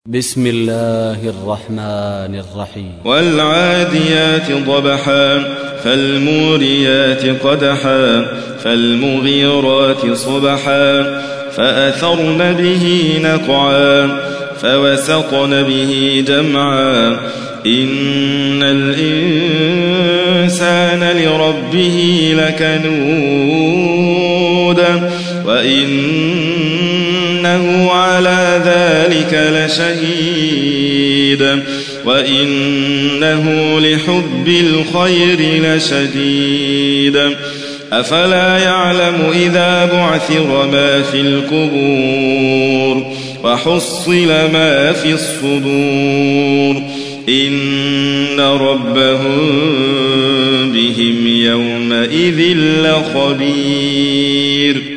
بسم الله الرحمن الرحيم. والعاديات ضبحا فالموريات قدحا فالمغيرات صبحا فأثرن به نقعا فوسطن به جمعا إن الإنسان لربه لكنود وإنه على ذلك لشهيد وإنه لحب الخير لشديد أفلا يعلم إذا بعثر ما في القبور وحصل ما في الصدور إن ربهم بهم يومئذ لخبير